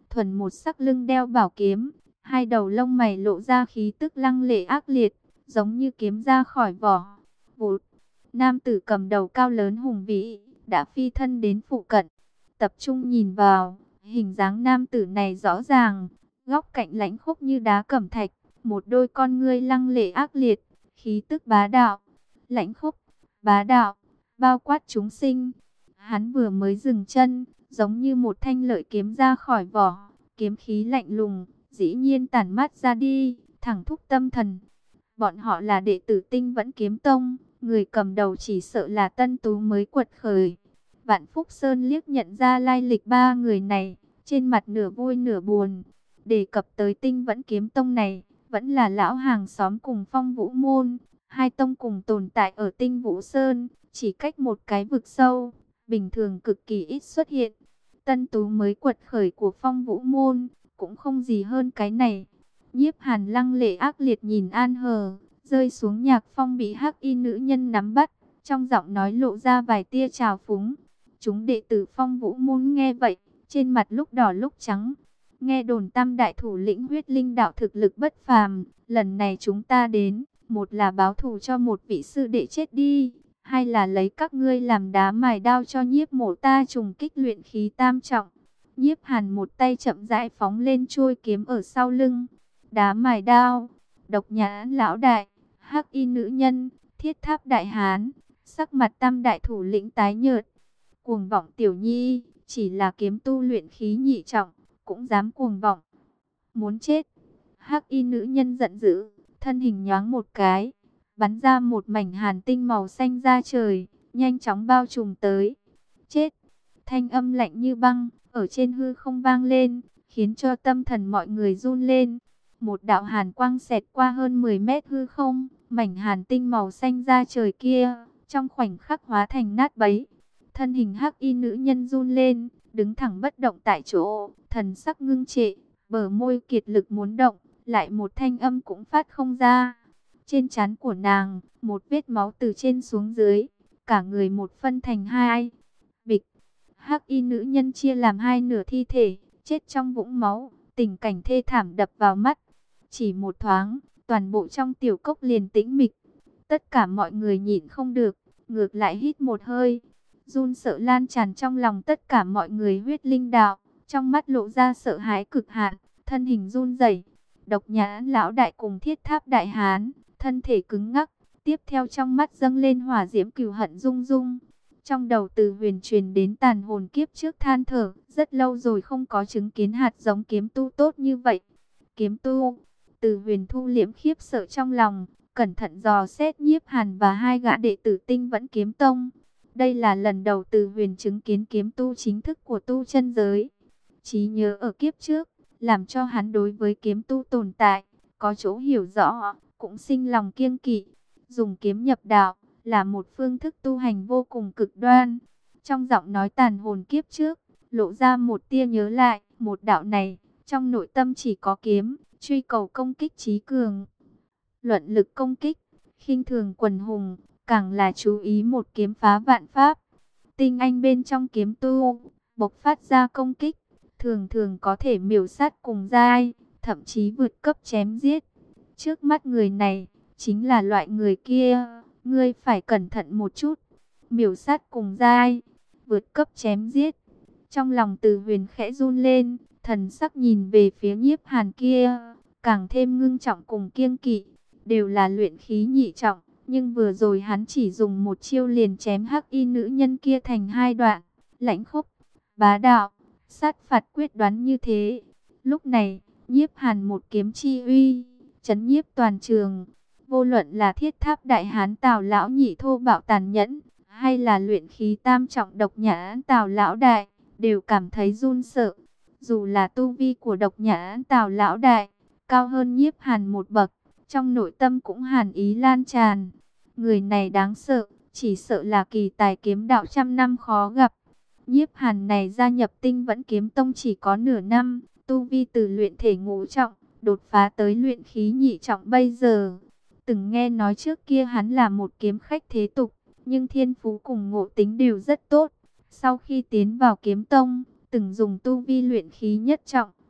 thuần một sắc lưng đeo bảo kiếm, hai đầu lông mày lộ ra khí tức lăng lệ ác liệt, giống như kiếm ra khỏi vỏ. Vụt, nam tử cầm đầu cao lớn hùng vĩ, đã phi thân đến phụ cận, tập trung nhìn vào, hình dáng nam tử này rõ ràng, góc cạnh lãnh khốc như đá cẩm thạch, một đôi con ngươi lăng lệ ác liệt, khí tức bá đạo, lãnh khốc, bá đạo, bao quát chúng sinh. Hắn vừa mới dừng chân, giống như một thanh lợi kiếm ra khỏi vỏ, kiếm khí lạnh lùng, dĩ nhiên tản mát ra đi, thẳng thúc tâm thần. Bọn họ là đệ tử Tinh Vẫn Kiếm Tông, người cầm đầu chỉ sợ là Tân Tú mới quật khởi. Vạn Phúc Sơn liếc nhận ra lai lịch ba người này, trên mặt nửa vui nửa buồn. Đề cập tới Tinh Vẫn Kiếm Tông này, vẫn là lão hàng xóm cùng Phong Vũ Môn. Hai tông cùng tồn tại ở Tinh Vũ Sơn, chỉ cách một cái vực sâu, bình thường cực kỳ ít xuất hiện. Tân Tú mới quật khởi của Phong Vũ Môn, cũng không gì hơn cái này. Nhiếp Hàn lăng lệ ác liệt nhìn An Hờ, rơi xuống nhạc phong bị hắc y nữ nhân nắm bắt, trong giọng nói lộ ra vài tia trào phúng. Chúng đệ tử Phong Vũ Môn nghe vậy, trên mặt lúc đỏ lúc trắng. Nghe đồn tam đại thủ lĩnh huyết linh đạo thực lực bất phàm, lần này chúng ta đến, một là báo thù cho một vị sư đệ chết đi, hai là lấy các ngươi làm đá mài đao cho nhiếp mổ ta trùng kích luyện khí tam trọng. Nhiếp Hàn một tay chậm rãi phóng lên chuôi kiếm ở sau lưng. Đá mài đao, Độc Nhãn lão đại, hắc y nữ nhân, Thiết Tháp đại hán, sắc mặt tam đại thủ lĩnh tái nhợt. Cuồng vọng tiểu nhi, chỉ là kiếm tu luyện khí nhị trọng, cũng dám cuồng vọng. Muốn chết. Hắc y nữ nhân giận dữ, thân hình nhoáng một cái, bắn ra một mảnh hàn tinh màu xanh ra trời, nhanh chóng bao trùm tới. Chết. Thanh âm lạnh như băng, ở trên hư không vang lên, khiến cho tâm thần mọi người run lên. Một đạo hàn quang xẹt qua hơn mười mét hư không, mảnh hàn tinh màu xanh ra trời kia, trong khoảnh khắc hóa thành nát bấy. Thân hình hắc y nữ nhân run lên, đứng thẳng bất động tại chỗ, thần sắc ngưng trệ, bờ môi kiệt lực muốn động, lại một thanh âm cũng phát không ra. Trên trán của nàng, một vết máu từ trên xuống dưới, cả người một phân thành hai. Bịch, hắc y nữ nhân chia làm hai nửa thi thể, chết trong vũng máu, tình cảnh thê thảm đập vào mắt. Chỉ một thoáng, toàn bộ trong tiểu cốc liền tĩnh mịch. Tất cả mọi người nhịn không được, ngược lại hít một hơi. Run sợ lan tràn trong lòng tất cả mọi người huyết linh đạo, trong mắt lộ ra sợ hãi cực hạn, thân hình run rẩy. Độc Nhãn lão đại cùng Thiết Tháp đại hán, thân thể cứng ngắc, tiếp theo trong mắt dâng lên hỏa diễm cừu hận rung rung. Trong đầu Từ Huyền truyền đến tàn hồn kiếp trước than thở, rất lâu rồi không có chứng kiến hạt giống kiếm tu tốt như vậy. Kiếm tu, Từ Huyền thu liễm khiếp sợ trong lòng, cẩn thận dò xét Nhiếp Hàn và hai gã đệ tử Tinh Vẫn Kiếm Tông. Đây là lần đầu Từ Huyền chứng kiến kiếm tu chính thức của tu chân giới. Trí nhớ ở kiếp trước, làm cho hắn đối với kiếm tu tồn tại, có chỗ hiểu rõ, cũng sinh lòng kiêng kỵ. Dùng kiếm nhập đạo, là một phương thức tu hành vô cùng cực đoan. Trong giọng nói tàn hồn kiếp trước, lộ ra một tia nhớ lại, một đạo này, trong nội tâm chỉ có kiếm, truy cầu công kích trí cường. Luận lực công kích, khinh thường quần hùng, càng là chú ý một kiếm phá vạn pháp. Tinh anh bên trong kiếm tu, bộc phát ra công kích, thường thường có thể miểu sát cùng giai, thậm chí vượt cấp chém giết. Trước mắt người này, chính là loại người kia, ngươi phải cẩn thận một chút. Miểu sát cùng giai, vượt cấp chém giết. Trong lòng Từ Huyền khẽ run lên, thần sắc nhìn về phía Nhiếp Hàn kia, càng thêm ngưng trọng cùng kiêng kỵ. Đều là luyện khí nhị trọng, nhưng vừa rồi hắn chỉ dùng một chiêu liền chém hắc y nữ nhân kia thành hai đoạn. Lãnh khốc, bá đạo, sát phạt quyết đoán như thế. Lúc này, Nhiếp Hàn một kiếm chi uy, chấn nhiếp toàn trường. Vô luận là Thiết Tháp đại hán Tào lão nhị thô bạo tàn nhẫn, hay là luyện khí tam trọng Độc Nhãn Tào lão đại, đều cảm thấy run sợ. Dù là tu vi của Độc Nhãn Tào lão đại cao hơn Nhiếp Hàn một bậc, trong nội tâm cũng hàn ý lan tràn. Người này đáng sợ, chỉ sợ là kỳ tài kiếm đạo trăm năm khó gặp. Nhiếp Hàn này gia nhập Tinh Vẫn Kiếm Tông chỉ có nửa năm, tu vi từ luyện thể ngũ trọng, đột phá tới luyện khí nhị trọng bây giờ. Từng nghe nói trước kia hắn là một kiếm khách thế tục, nhưng thiên phú cùng ngộ tính đều rất tốt. Sau khi tiến vào kiếm tông, từng dùng tu vi luyện khí nhất trọng,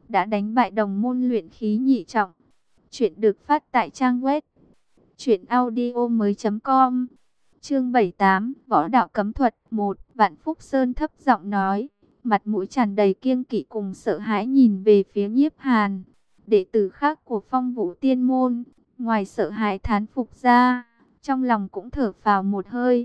đã đánh bại đồng môn luyện khí nhị trọng. Chuyện được phát tại trang web truyện audio mới com. Chương bảy mươi tám, Võ đạo cấm thuật một. Vạn Phúc Sơn thấp giọng nói, mặt mũi tràn đầy kiêng kỵ cùng sợ hãi nhìn về phía Nhiếp Hàn. Đệ tử khác của Phong Vũ Tiên môn, ngoài sợ hãi thán phục ra, trong lòng cũng thở phào một hơi.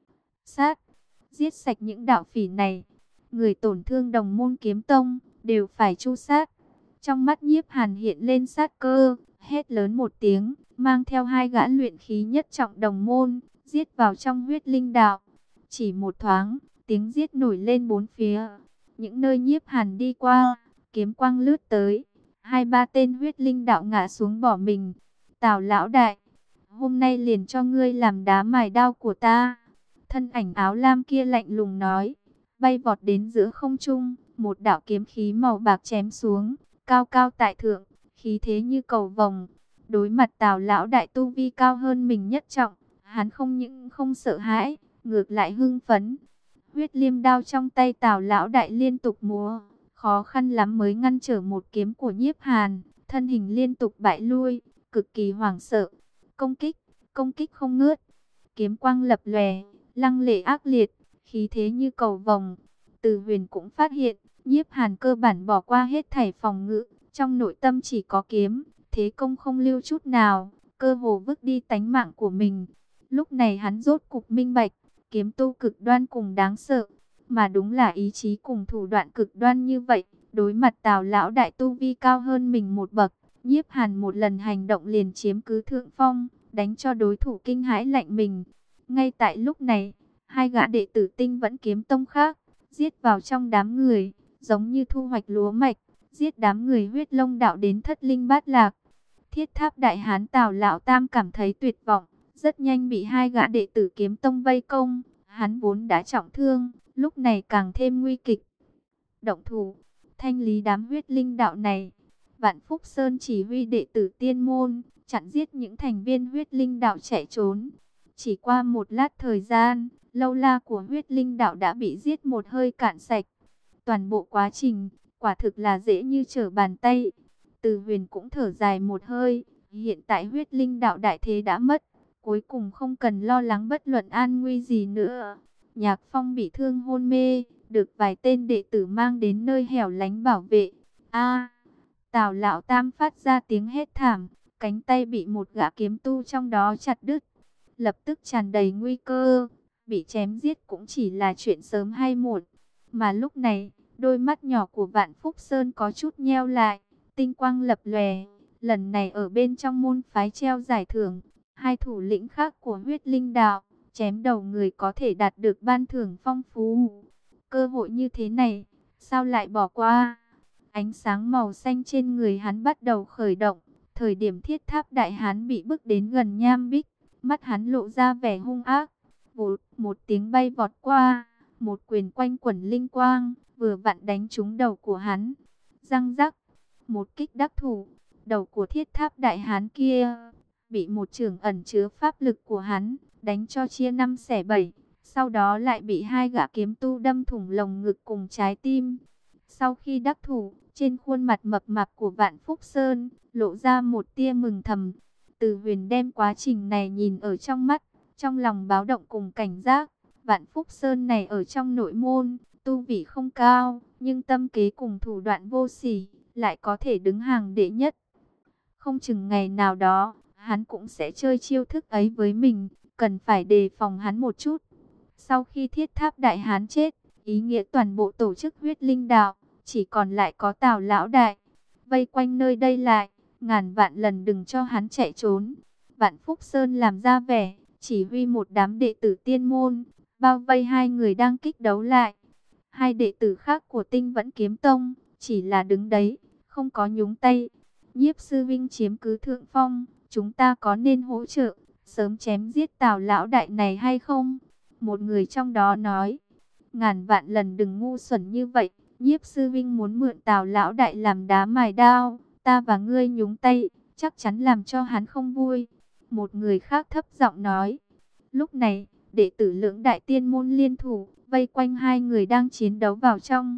Sát, giết sạch những đạo phỉ này, người tổn thương đồng môn kiếm tông đều phải tru sát. Trong mắt Nhiếp Hàn hiện lên sát cơ, hét lớn một tiếng, mang theo hai gã luyện khí nhất trọng đồng môn, giết vào trong huyết linh đạo. Chỉ một thoáng, tiếng giết nổi lên bốn phía. Những nơi Nhiếp Hàn đi qua, kiếm quang lướt tới, hai ba tên huyết linh đạo ngã xuống bỏ mình. Tào lão đại, hôm nay liền cho ngươi làm đá mài đao của ta. Thân ảnh áo lam kia lạnh lùng nói, bay vọt đến giữa không trung, một đạo kiếm khí màu bạc chém xuống, cao cao tại thượng, khí thế như cầu vồng. Đối mặt Tào lão đại tu vi cao hơn mình nhất trọng, hắn không những không sợ hãi, ngược lại hưng phấn. Huyết liêm đao trong tay Tào lão đại liên tục múa, khó khăn lắm mới ngăn trở một kiếm của Nhiếp Hàn, thân hình liên tục bại lui, cực kỳ hoảng sợ. Công kích, công kích không ngớt, kiếm quang lập lòe, lăng lệ ác liệt, khí thế như cầu vồng. Từ Huyền cũng phát hiện, Nhiếp Hàn cơ bản bỏ qua hết thảy phòng ngự, trong nội tâm chỉ có kiếm, thế công không lưu chút nào, cơ hồ vứt đi tánh mạng của mình. Lúc này hắn rốt cục minh bạch, kiếm tu cực đoan cùng đáng sợ, mà đúng là ý chí cùng thủ đoạn cực đoan như vậy. Đối mặt Tào lão đại tu vi cao hơn mình một bậc, Nhiếp Hàn một lần hành động liền chiếm cứ thượng phong, đánh cho đối thủ kinh hãi lạnh mình. Ngay tại lúc này, hai gã đệ tử Tinh Vẫn Kiếm Tông khác giết vào trong đám người, giống như thu hoạch lúa mạch, giết đám người Huyết Long đạo đến thất linh bát lạc. Thiết Tháp đại hán Tào lão tam cảm thấy tuyệt vọng, rất nhanh bị hai gã đệ tử Kiếm Tông vây công, hắn vốn đã trọng thương, lúc này càng thêm nguy kịch. Động thủ, thanh lý đám huyết linh đạo này. Vạn Phúc Sơn chỉ huy đệ tử tiên môn, chặn giết những thành viên huyết linh đạo chạy trốn. Chỉ qua một lát thời gian, lâu la của huyết linh đạo đã bị giết một hơi cạn sạch. Toàn bộ quá trình, quả thực là dễ như trở bàn tay. Từ Huyền cũng thở dài một hơi, hiện tại huyết linh đạo đại thế đã mất, cuối cùng không cần lo lắng bất luận an nguy gì nữa. Nhạc Phong bị thương hôn mê, được vài tên đệ tử mang đến nơi hẻo lánh bảo vệ. A! Tào lão tam phát ra tiếng hét thảm, cánh tay bị một gã kiếm tu trong đó chặt đứt, lập tức tràn đầy nguy cơ, bị chém giết cũng chỉ là chuyện sớm hay muộn. Mà lúc này, đôi mắt nhỏ của Vạn Phúc Sơn có chút nheo lại, tinh quang lập lòe. Lần này ở bên trong môn phái treo giải thưởng, hai thủ lĩnh khác của huyết linh đạo, chém đầu người có thể đạt được ban thưởng phong phú. Cơ hội như thế này, sao lại bỏ qua? Ánh sáng màu xanh trên người hắn bắt đầu khởi động. Thời điểm Thiết Tháp đại hán bị bước đến gần nham bích, mắt hắn lộ ra vẻ hung ác. Vụt, một tiếng bay vọt qua, một quyền quanh quẩn linh quang, vừa vặn đánh trúng đầu của hắn. Răng rắc, một kích đắc thủ, đầu của Thiết Tháp đại hán kia bị một chưởng ẩn chứa pháp lực của hắn đánh cho chia năm xẻ bảy, sau đó lại bị hai gã kiếm tu đâm thủng lồng ngực cùng trái tim. Sau khi đắc thủ, trên khuôn mặt mập mạp của Vạn Phúc Sơn lộ ra một tia mừng thầm. Từ Huyền đem quá trình này nhìn ở trong mắt, trong lòng báo động cùng cảnh giác. Vạn Phúc Sơn này ở trong nội môn, tu vị không cao, nhưng tâm kế cùng thủ đoạn vô sỉ, lại có thể đứng hàng đệ nhất. Không chừng ngày nào đó, hắn cũng sẽ chơi chiêu thức ấy với mình, cần phải đề phòng hắn một chút. Sau khi Thiết Tháp đại hán chết, ý nghĩa toàn bộ tổ chức huyết linh đạo, chỉ còn lại có Tào lão đại. Vây quanh nơi đây lại, ngàn vạn lần đừng cho hắn chạy trốn. Vạn Phúc Sơn làm ra vẻ, chỉ huy một đám đệ tử tiên môn, bao vây hai người đang kích đấu lại. Hai đệ tử khác của Tinh Vẫn Kiếm Tông, chỉ là đứng đấy, không có nhúng tay. Nhiếp sư vinh chiếm cứ thượng phong, chúng ta có nên hỗ trợ, sớm chém giết Tào lão đại này hay không? Một người trong đó nói, ngàn vạn lần đừng ngu xuẩn như vậy. Nhiếp sư vinh muốn mượn Tào lão đại làm đá mài đao, ta và ngươi nhúng tay, chắc chắn làm cho hắn không vui. Một người khác thấp giọng nói. Lúc này, đệ tử lưỡng đại tiên môn liên thủ, vây quanh hai người đang chiến đấu vào trong.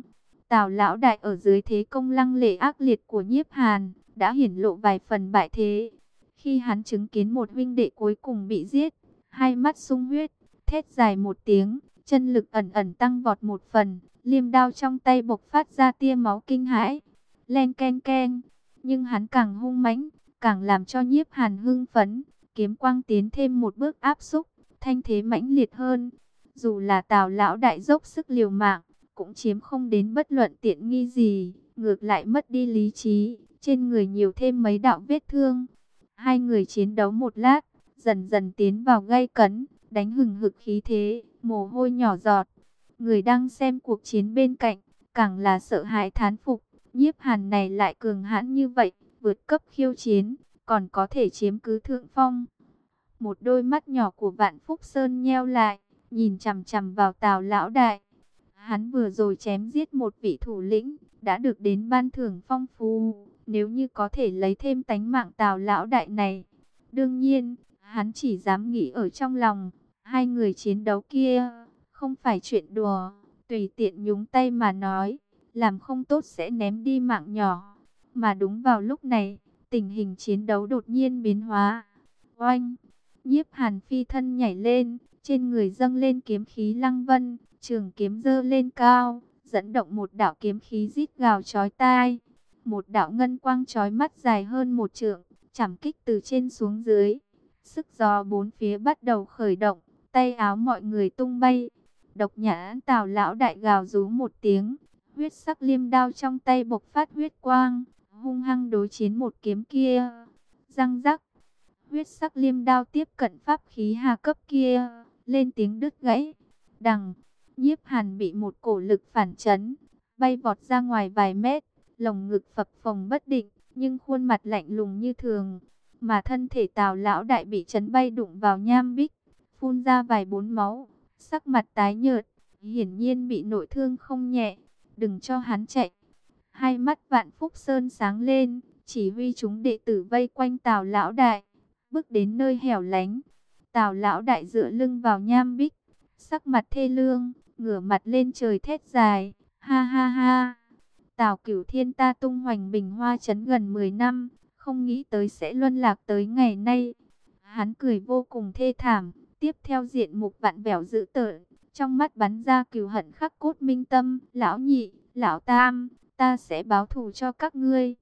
Tào lão đại ở dưới thế công lăng lệ ác liệt của Nhiếp Hàn, đã hiển lộ vài phần bại thế. Khi hắn chứng kiến một huynh đệ cuối cùng bị giết, hai mắt sung huyết, thét dài một tiếng, chân lực ẩn ẩn tăng vọt một phần, liêm đao trong tay bộc phát ra tia máu kinh hãi. Len keng keng, nhưng hắn càng hung mãnh, càng làm cho Nhiếp Hàn hưng phấn, kiếm quang tiến thêm một bước áp xúc, thanh thế mãnh liệt hơn. Dù là Tào lão đại dốc sức liều mạng, cũng chiếm không đến bất luận tiện nghi gì, ngược lại mất đi lý trí, trên người nhiều thêm mấy đạo vết thương. Hai người chiến đấu một lát, dần dần tiến vào gay cấn, đánh hừng hực khí thế, mồ hôi nhỏ giọt. Người đang xem cuộc chiến bên cạnh, càng là sợ hãi thán phục, Nhiếp Hàn này lại cường hãn như vậy, vượt cấp khiêu chiến, còn có thể chiếm cứ thượng phong. Một đôi mắt nhỏ của Vạn Phúc Sơn nheo lại, nhìn chằm chằm vào Tào lão đại. Hắn vừa rồi chém giết một vị thủ lĩnh, đã được đến ban thưởng phong phú, nếu như có thể lấy thêm tánh mạng Tào lão đại này. Đương nhiên, hắn chỉ dám nghĩ ở trong lòng, hai người chiến đấu kia, không phải chuyện đùa, tùy tiện nhúng tay mà nói, làm không tốt sẽ ném đi mạng nhỏ. Mà đúng vào lúc này, tình hình chiến đấu đột nhiên biến hóa. Oanh! Nhiếp Hàn phi thân nhảy lên, trên người dâng lên kiếm khí lăng vân, trường kiếm giơ lên cao, dẫn động một đạo kiếm khí rít gào chói tai. Một đạo ngân quang chói mắt dài hơn một trượng, chảm kích từ trên xuống dưới. Sức gió bốn phía bắt đầu khởi động, tay áo mọi người tung bay. Độc Nhãn Tào lão đại gào rú một tiếng, huyết sắc liêm đao trong tay bộc phát huyết quang, hung hăng đối chiến một kiếm kia. Răng rắc, huyết sắc liêm đao tiếp cận pháp khí hà cấp kia, lên tiếng đứt gãy. Đằng, Nhiếp Hàn bị một cổ lực phản chấn, bay vọt ra ngoài vài mét, lồng ngực phập phồng bất định, nhưng khuôn mặt lạnh lùng như thường. Mà thân thể Tào lão đại bị chấn bay đụng vào nham bích, phun ra vài bốn máu, sắc mặt tái nhợt, hiển nhiên bị nội thương không nhẹ. Đừng cho hắn chạy. Hai mắt Vạn Phúc Sơn sáng lên, chỉ huy chúng đệ tử vây quanh Tào lão đại, bước đến nơi hẻo lánh. Tào lão đại dựa lưng vào nham bích, sắc mặt thê lương, ngửa mặt lên trời thét dài, ha ha ha. Tào Cửu Thiên ta tung hoành Bình Hoa trấn gần mười năm, không nghĩ tới sẽ luân lạc tới ngày nay. Hắn cười vô cùng thê thảm, tiếp theo diện mục vặn vẹo dữ tợn, trong mắt bắn ra cừu hận khắc cốt minh tâm. Lão nhị, lão tam, ta sẽ báo thù cho các ngươi.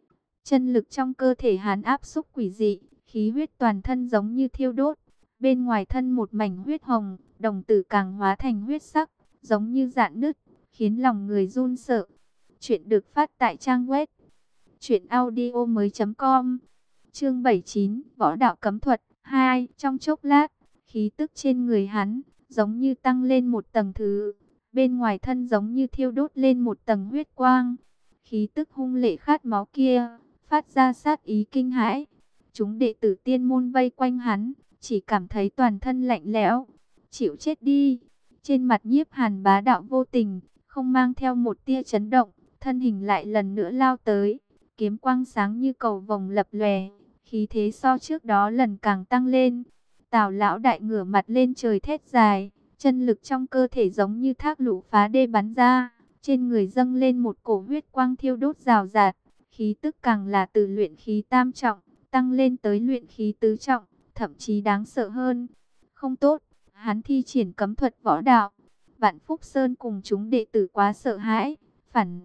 Chân lực trong cơ thể hắn áp xúc quỷ dị, khí huyết toàn thân giống như thiêu đốt. Bên ngoài thân một mảnh huyết hồng, đồng tử càng hóa thành huyết sắc, giống như rạn nứt, khiến lòng người run sợ. Chuyện được phát tại trang web truyện audio mới chấm com. Chương bảy mươi chín, Võ đạo cấm thuật hai. Trong chốc lát, khí tức trên người hắn giống như tăng lên một tầng thứ, bên ngoài thân giống như thiêu đốt lên một tầng huyết quang. Khí tức hung lệ khát máu kia phát ra sát ý kinh hãi. Chúng đệ tử tiên môn vây quanh hắn, chỉ cảm thấy toàn thân lạnh lẽo. Chịu chết đi. Trên mặt Nhiếp Hàn bá đạo vô tình, không mang theo một tia chấn động, thân hình lại lần nữa lao tới, kiếm quang sáng như cầu vồng lập lòe, khí thế so trước đó lần càng tăng lên. Tào lão đại ngửa mặt lên trời thét dài, chân lực trong cơ thể giống như thác lũ phá đê bắn ra, trên người dâng lên một cổ huyết quang thiêu đốt rào rạt, khí tức càng là từ luyện khí tam trọng tăng lên tới luyện khí tứ trọng, thậm chí đáng sợ hơn. Không tốt, hắn thi triển cấm thuật võ đạo. Vạn Phúc Sơn cùng chúng đệ tử quá sợ hãi, phản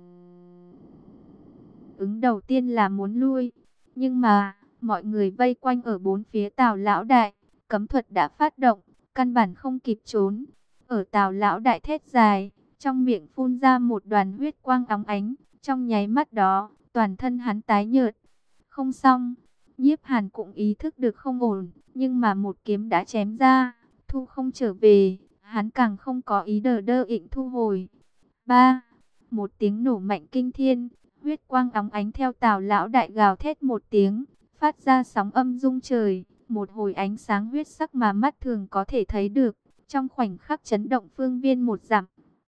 ứng đầu tiên là muốn lui, nhưng mà mọi người vây quanh ở bốn phía Tào lão đại, cấm thuật đã phát động, căn bản không kịp trốn. Ở Tào lão đại thét dài, trong miệng phun ra một đoàn huyết quang óng ánh, trong nháy mắt đó, toàn thân hắn tái nhợt. Không xong, Nhiếp Hàn cũng ý thức được không ổn, nhưng mà một kiếm đã chém ra, thu không trở về, hắn càng không có ý đờ đơ ịnh thu hồi. Ba, một tiếng nổ mạnh kinh thiên, huyết quang óng ánh theo Tào lão đại gào thét một tiếng, phát ra sóng âm rung trời, một hồi ánh sáng huyết sắc mà mắt thường có thể thấy được, trong khoảnh khắc chấn động phương viên một dặm.